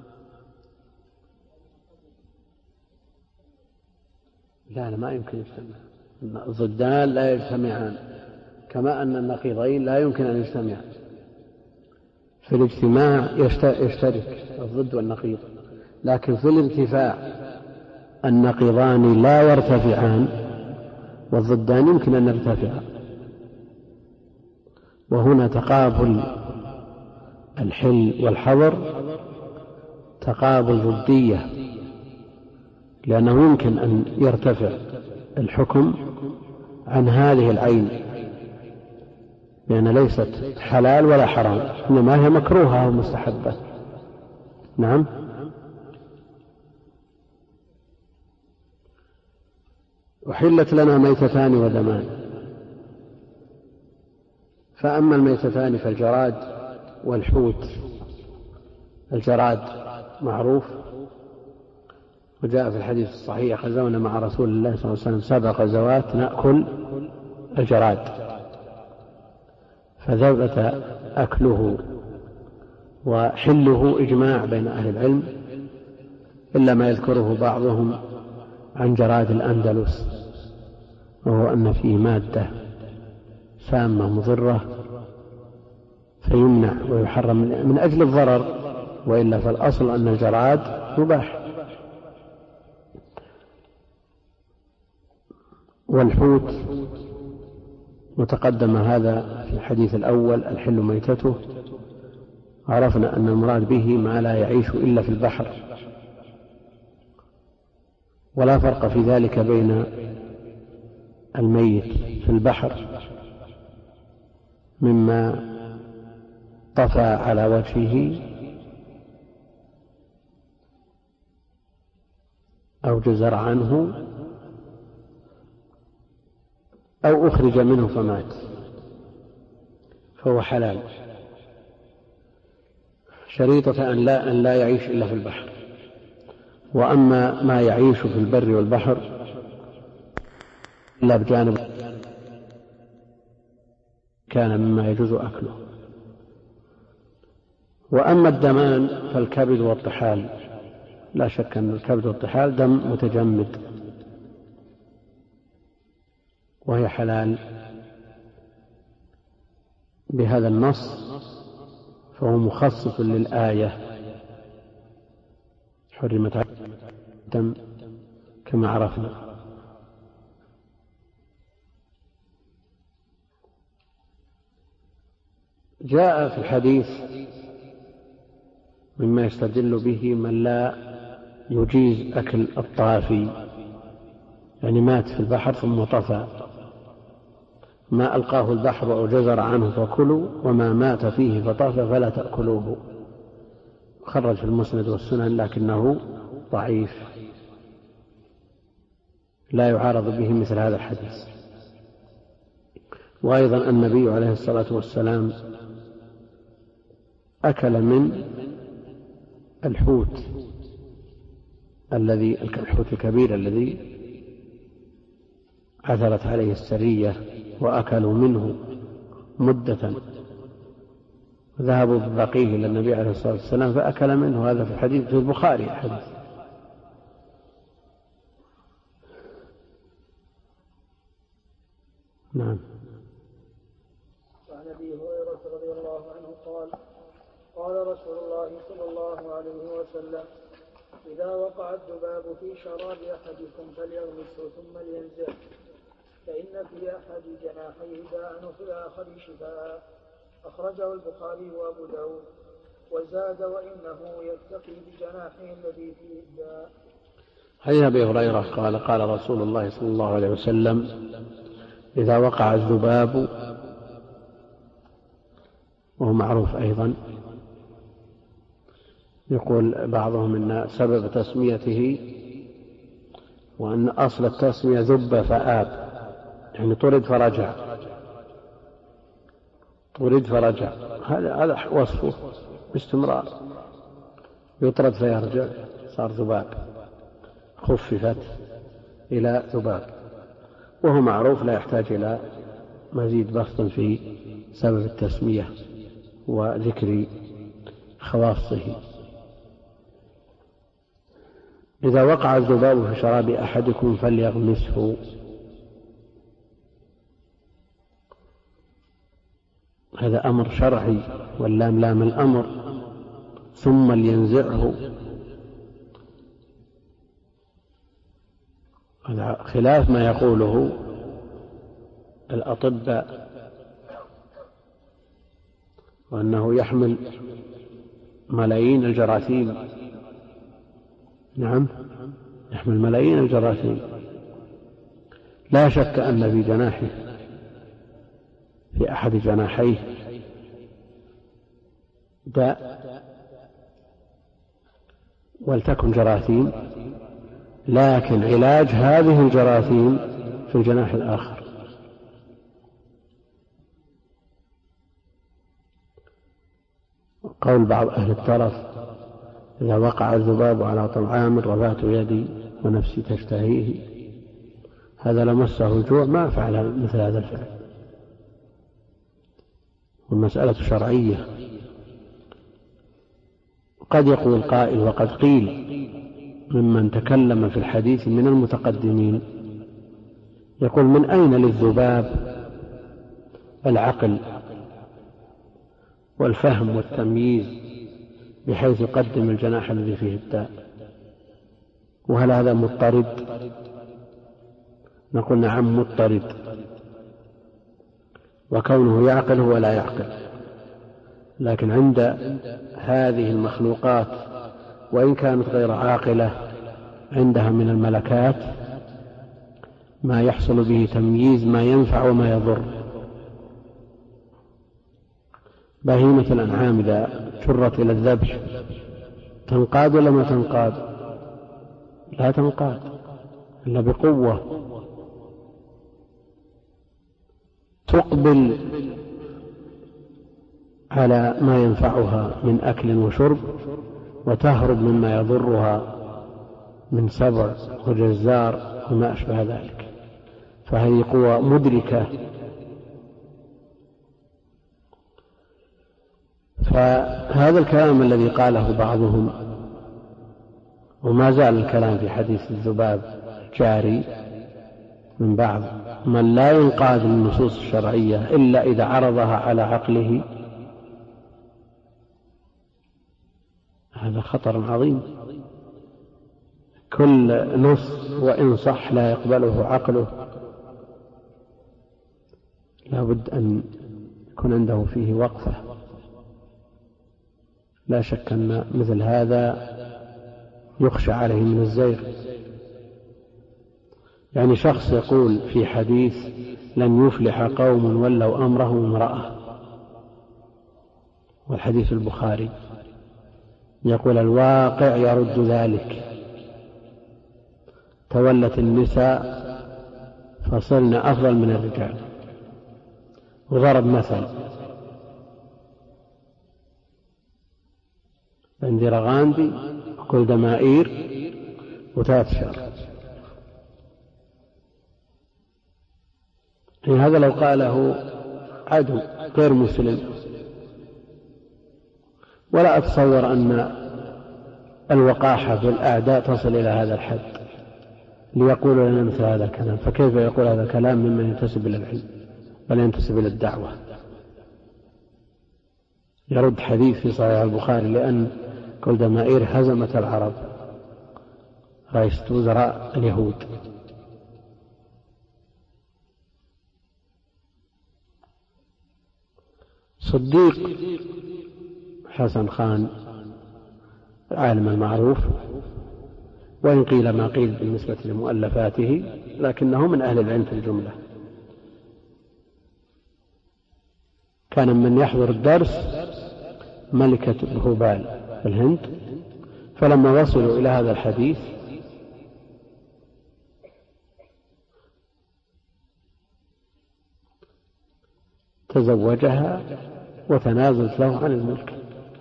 لا ما يمكن يجتمع، الضدان لا يجتمعان، كما أن النقيضين لا يمكن أن يجتمعان. في الاجتماع يشترك الضد والنقيض، لكن في الارتفاع النقيضان لا يرتفعان والضدان يمكن أن يرتفعا. وهنا تقابل الحل والحظر تقابل ضدية، لأنه يمكن أن يرتفع الحكم عن هذه العين، لأن ليست حلال ولا حرام، إنما هي مكروهة ومستحبة. نعم. أحلت لنا ميتتان ودمان. فأما الميتتان فالجراد والحوت. الجراد معروف، وجاء في الحديث الصحيح: غزونا مع رسول الله صلى الله عليه وسلم 7 غزوات نأكل الجراد، فثبت أكله وحله إجماع بين أهل العلم، إلا ما يذكره بعضهم عن جراد الأندلس، وهو أن فيه مادة سامة مضرة فيمنع ويحرم من أجل الضرر، وإلا فالأصل أن الجراد مباح. والحوت متقدم هذا في الحديث الأول: الحل ميتته. عرفنا أن المراد به ما لا يعيش إلا في البحر، ولا فرق في ذلك بين الميت في البحر مما طفى على وجهه أو جزر عنه أو أخرج منه فمات، فهو حلال، شريطة أن لا يعيش إلا في البحر. وأما ما يعيش في البر والبحر إلا بجانب كان مما يجوز أكله. وأما الدمان فالكبد والطحال، لا شك أن الكبد والطحال دم متجمد، وهي حلال بهذا النص، فهو مخصص للآية: حرمت عليكم الدم كما عرفنا. جاء في الحديث مما يستدل به من لا يجيز أكل الطافي، يعني مات في البحر ثم طفى: ما ألقاه البحر أو جزر عنه فكلوا، وما مات فيه فطفى فلا تأكلوه. خرج في المسند والسنن، لكنه ضعيف لا يعارض به مثل هذا الحديث. وأيضا النبي عليه الصلاة والسلام أكل من الحوت الكبير الذي عثرت عليه السرية، وأكلوا منه مدة، ذهبوا بالبقيه إلى النبي عليه الصلاة والسلام فأكل منه. هذا في الحديث في البخاري حديث. نعم. وعن أبي هريرة رضي الله عنه قال رسول الله صلى الله عليه وسلم: إذا وقع الذباب في شراب أحدكم فليغمسه ثم لينزعه، فإن في أحد جناحيه داء وفي الآخر شفاء. أخرجه البخاري وأبو داود، وزاد: وإنه يتقي بجناحه الذي فيه الداء. حديث أبي هريرة قال رسول الله صلى الله عليه وسلم: إذا وقع الذباب، وهو معروف أيضا، يقول بعضهم إن سبب تسميته وأن أصل التسمية ذب فآب، يعني طرد فرجع. هذا وصفه باستمرار، يطرد فيرجع، صار ذباب، خففت إلى ذباب، وهو معروف لا يحتاج إلى مزيد بسط في سبب التسمية وذكر خواصه. إذا وقع الذباب في شراب أحدكم فليغمسه. هذا أمر شرعي، واللام لام الأمر. ثم لينزعه، هذا خلاف ما يقوله الأطباء، وأنه يحمل ملايين الجراثيم. نعم، يحمل ملايين الجراثيم. لا شك أن في جناحه، في أحد جناحيه داء، ولتكن جراثيم، لكن علاج هذه الجراثيم في الجناح الآخر. قول بعض أهل الترف: إذا وقع الذباب على طعام رفعت يدي ونفسي تشتهيه، هذا لمسه الجوع ما فعل مثل هذا الفعل. والمسألة شرعية. قد يقول قائل، وقد قيل ممن تكلم في الحديث من المتقدمين، يقول: من أين للذباب العقل والفهم والتمييز بحيث يقدم الجناح الذي فيه الداء؟ وهل هذا مضطرد؟ نقول: نعم مضطرد، وكونه يعقل هو لا يعقل. لكن عند هذه المخلوقات، وإن كانت غير عاقلة، عندها من الملكات ما يحصل به تمييز ما ينفع وما يضر. بهيمة الأنعام إذا جرت إلى الذبح تنقاد ولا ما تنقاد؟ لا تنقاد إلا بقوة، تقبل على ما ينفعها من أكل وشرب، وتهرب مما يضرها من سبع وجزار وما أشبه ذلك. فهذه قوة مدركة. فهذا الكلام الذي قاله بعضهم، وما زال الكلام في حديث الذباب جاري من بعض من لا ينقاد للنصوص الشرعية إلا إذا عرضها على عقله، هذا خطر عظيم. كل نص وإن صح لا يقبله عقله، لا بد أن يكون عنده فيه وقفة. لا شك أن مثل هذا يخشى عليه من الزيغ. يعني شخص يقول في حديث: لن يفلح قوم ولوا أمرهم امرأة، والحديث البخاري، يقول: الواقع يرد ذلك. تولت النساء فصرن أفضل من الرجال. وضرب مثل عندي رغاندي وكل دمائير وثلاث شهر. يعني هذا لو قاله عدو غير مسلم، ولا أتصور أن الوقاحة بالأعداء تصل إلى هذا الحد ليقول لنا مثل هذا الكلام، فكيف يقول هذا الكلام ممن ينتسب إلى العلم بل ينتسب إلى الدعوة؟ يرد حديث في صحيح البخاري لأن كل دمائير هزمت العرب رئيس وزراء اليهود. صديق حسن خان العالم المعروف، وإن قيل ما قيل بالنسبة لمؤلفاته لكنه من أهل العلم في الجملة، كان من يحضر الدرس ملكة الهبال في الهند، فلما وصلوا إلى هذا الحديث تزوجها وتنازلت له عن الملك،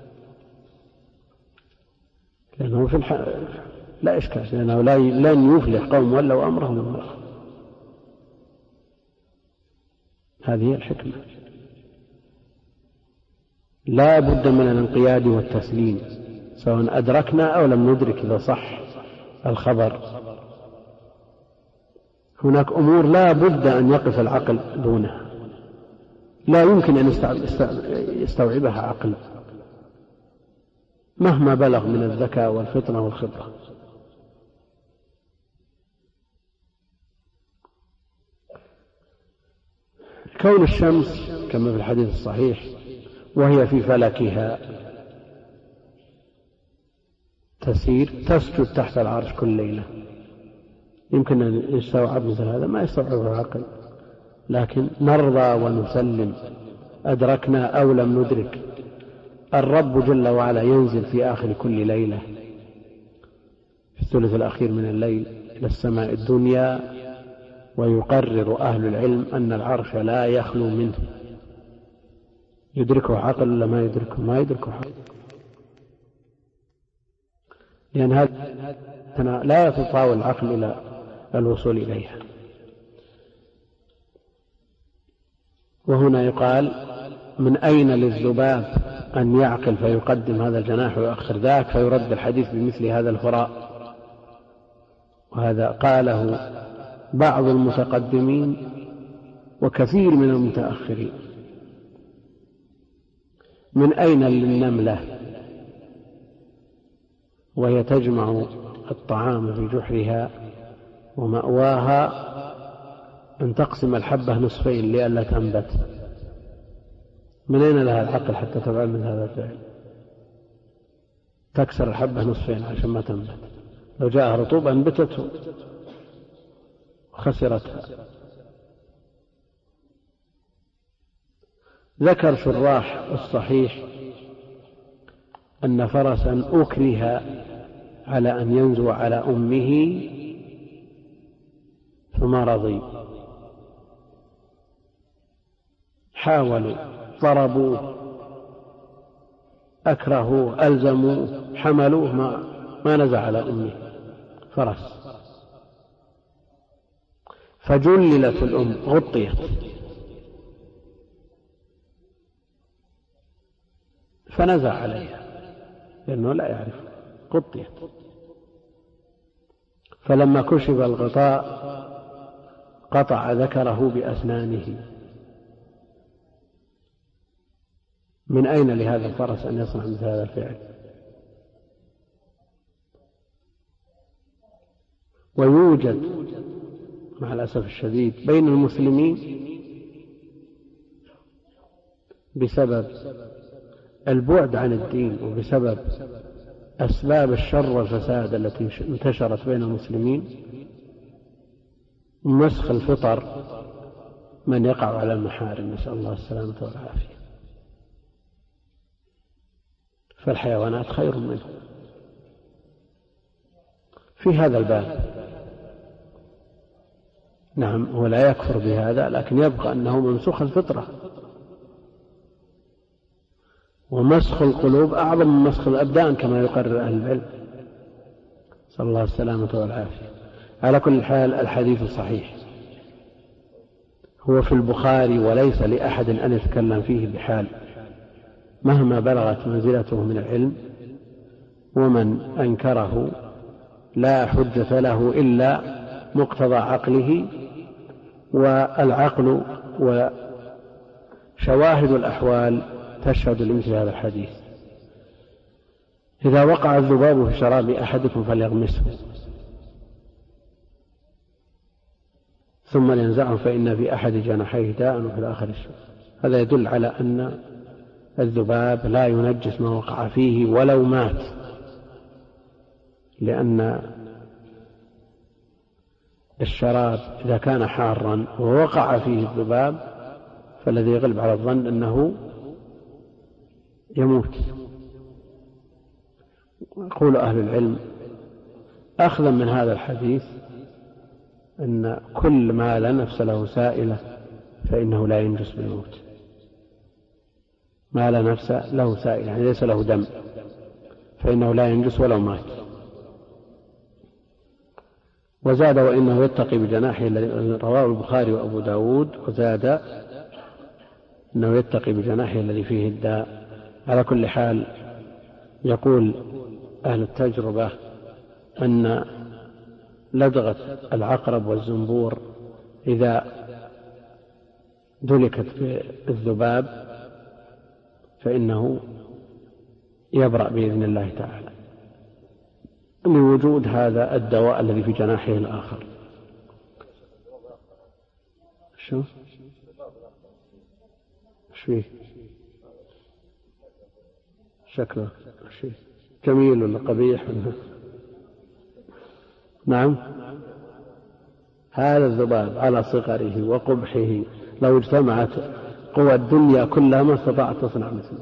لأنه لا إشكال، لأنه لن يفلح قوم ولوا أمرهم للمرأة. هذه الحكمة، لا بد من الانقياد والتسليم سواء أدركنا أو لم ندرك إذا صح الخبر. هناك أمور لا بد أن يقف العقل دونها، لا يمكن أن يستوعبها عقل مهما بلغ من الذكاء والفطنة والخبرة. كون الشمس كما في الحديث الصحيح وهي في فلكها تسير تسجد تحت العرش كل ليلة، يمكن أن يستوعب مثل هذا؟ ما يستوعبه العقل، لكن نرضى ونسلم أدركنا أو لم ندرك. الرب جل وعلا ينزل في آخر كل ليلة في الثلث الأخير من الليل إلى السماء الدنيا، ويقرر أهل العلم أن العرش لا يخلو منه. يدركه عقل ولا ما يدركه؟ ما يدركه عقل، لأن هذا لا يتطاول العقل إلى الوصول إليها. وهنا يقال: من أين للذباب أن يعقل فيقدم هذا الجناح ويؤخر ذاك، فيرد الحديث بمثل هذا الهراء. وهذا قاله بعض المتقدمين وكثير من المتأخرين. من أين للنملة وهي تجمع الطعام في جحرها ومأواها أن تقسم الحبة نصفين لئلا تنبت؟ من أين لها العقل حتى تفعل من هذا الفعل؟ تكسر الحبة نصفين عشان ما تنبت، لو جاءها رطوبة انبتته وخسرتها. ذكر شراح الصحيح أن فرسا أكره على أن ينزو على أمه فما رضي، حاولوا، ضربوه، أكرهوه، ألزموه، حملوه، ما نزع على أمه فرس، فجللت الأم، غطيت، فنزع عليها لأنه لا يعرف، غطيت. فلما كشف الغطاء قطع ذكره بأسنانه. من أين لهذا الفرس أن يصنع مثل هذا الفعل؟ ويوجد مع الأسف الشديد بين المسلمين بسبب البعد عن الدين وبسبب أسباب الشر والفساد التي انتشرت بين المسلمين مسخ الفطر من يقع على المحارم، نسأل الله السلامة والعافية. فالحيوانات خير منه في هذا الباب. نعم، هو لا يكفر بهذا، لكن يبقى أنه منسوخ الفطرة، ومسخ القلوب أعظم من مسخ الأبدان كما يقرر أهل العلم، صلى الله السلامة والعافية. على كل حال الحديث صحيح، هو في البخاري وليس لأحد أن يتكلم فيه بحال مهما بلغت منزلته من العلم، ومن أنكره لا حجة له إلا مقتضى عقله، والعقل وشواهد الأحوال تشهد لمثل هذا الحديث. إذا وقع الذباب في شراب أحدكم فليغمسه ثم ينزعه فإن في أحد جناحيه داء وفي الآخر الشفاء. هذا يدل على أن الذباب لا ينجس ما وقع فيه ولو مات، لأن الشراب إذا كان حارا ووقع فيه الذباب فالذي يغلب على الظن أنه يموت. يقول أهل العلم أخذا من هذا الحديث أن كل ما لا نفس له سائلة فإنه لا ينجس بالموت. ما لا نفس له سائلة يعني ليس له دم فإنه لا ينجس ولو مات. وزاد وإنه يتقي بجناحه الذي رواه البخاري وأبو داود، وزاد أنه يتقي بجناحه الذي فيه الداء. على كل حال يقول أهل التجربة أن لدغة العقرب والزنبور إذا دلكت بالذباب فإنه يبرأ بإذن الله تعالى لوجود هذا الدواء الذي في جناحه الآخر. شو فيه شكله شيء جميل ولا قبيح؟ نعم، هذا الذباب على صغره وقبحه لو اجتمعت قوى الدنيا كلها ما استطاعت تصنع مثله.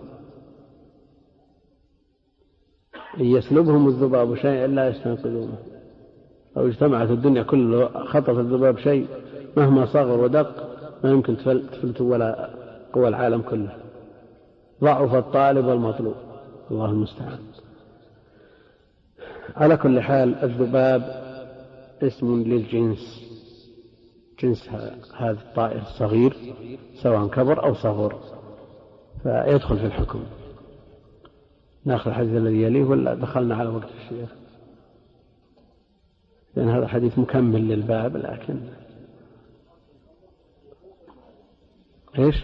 إن يسلبهم الذباب شيئا لا يستنقذونه. لو اجتمعت الدنيا كلها خطف الذباب شيء مهما صغر ودق ما يمكن تفلت ولا قوى العالم كله. ضعف الطالب والمطلوب، الله المستعان. على كل حال الذباب اسم للجنس، جنس هذا الطائر الصغير سواء كبر أو صغر فيدخل في الحكم. ناخذ الحديث الذي يليه ولا دخلنا على وقت الشيخ؟ لأن هذا حديث مكمل للباب، لكن إيش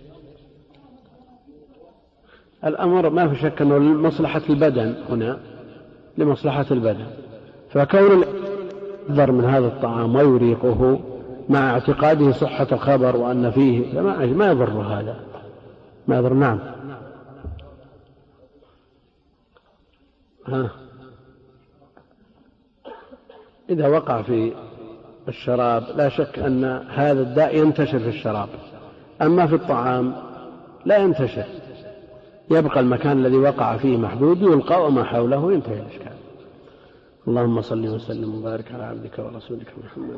الأمر ما في شك أنه لمصلحة البدن، هنا لمصلحة البدن، فكون الحذر من هذا الطعام ويريقه مع اعتقاده صحة الخبر وأن فيه ما يضر هذا، ما يضر. نعم. إذا وقع في الشراب لا شك أن هذا الداء ينتشر في الشراب، أما في الطعام لا ينتشر، يبقى المكان الذي وقع فيه محدود يلقى وما حوله ينتهي الإشكال. اللهم صل وسلم وبارك على عبدك ورسولك محمد.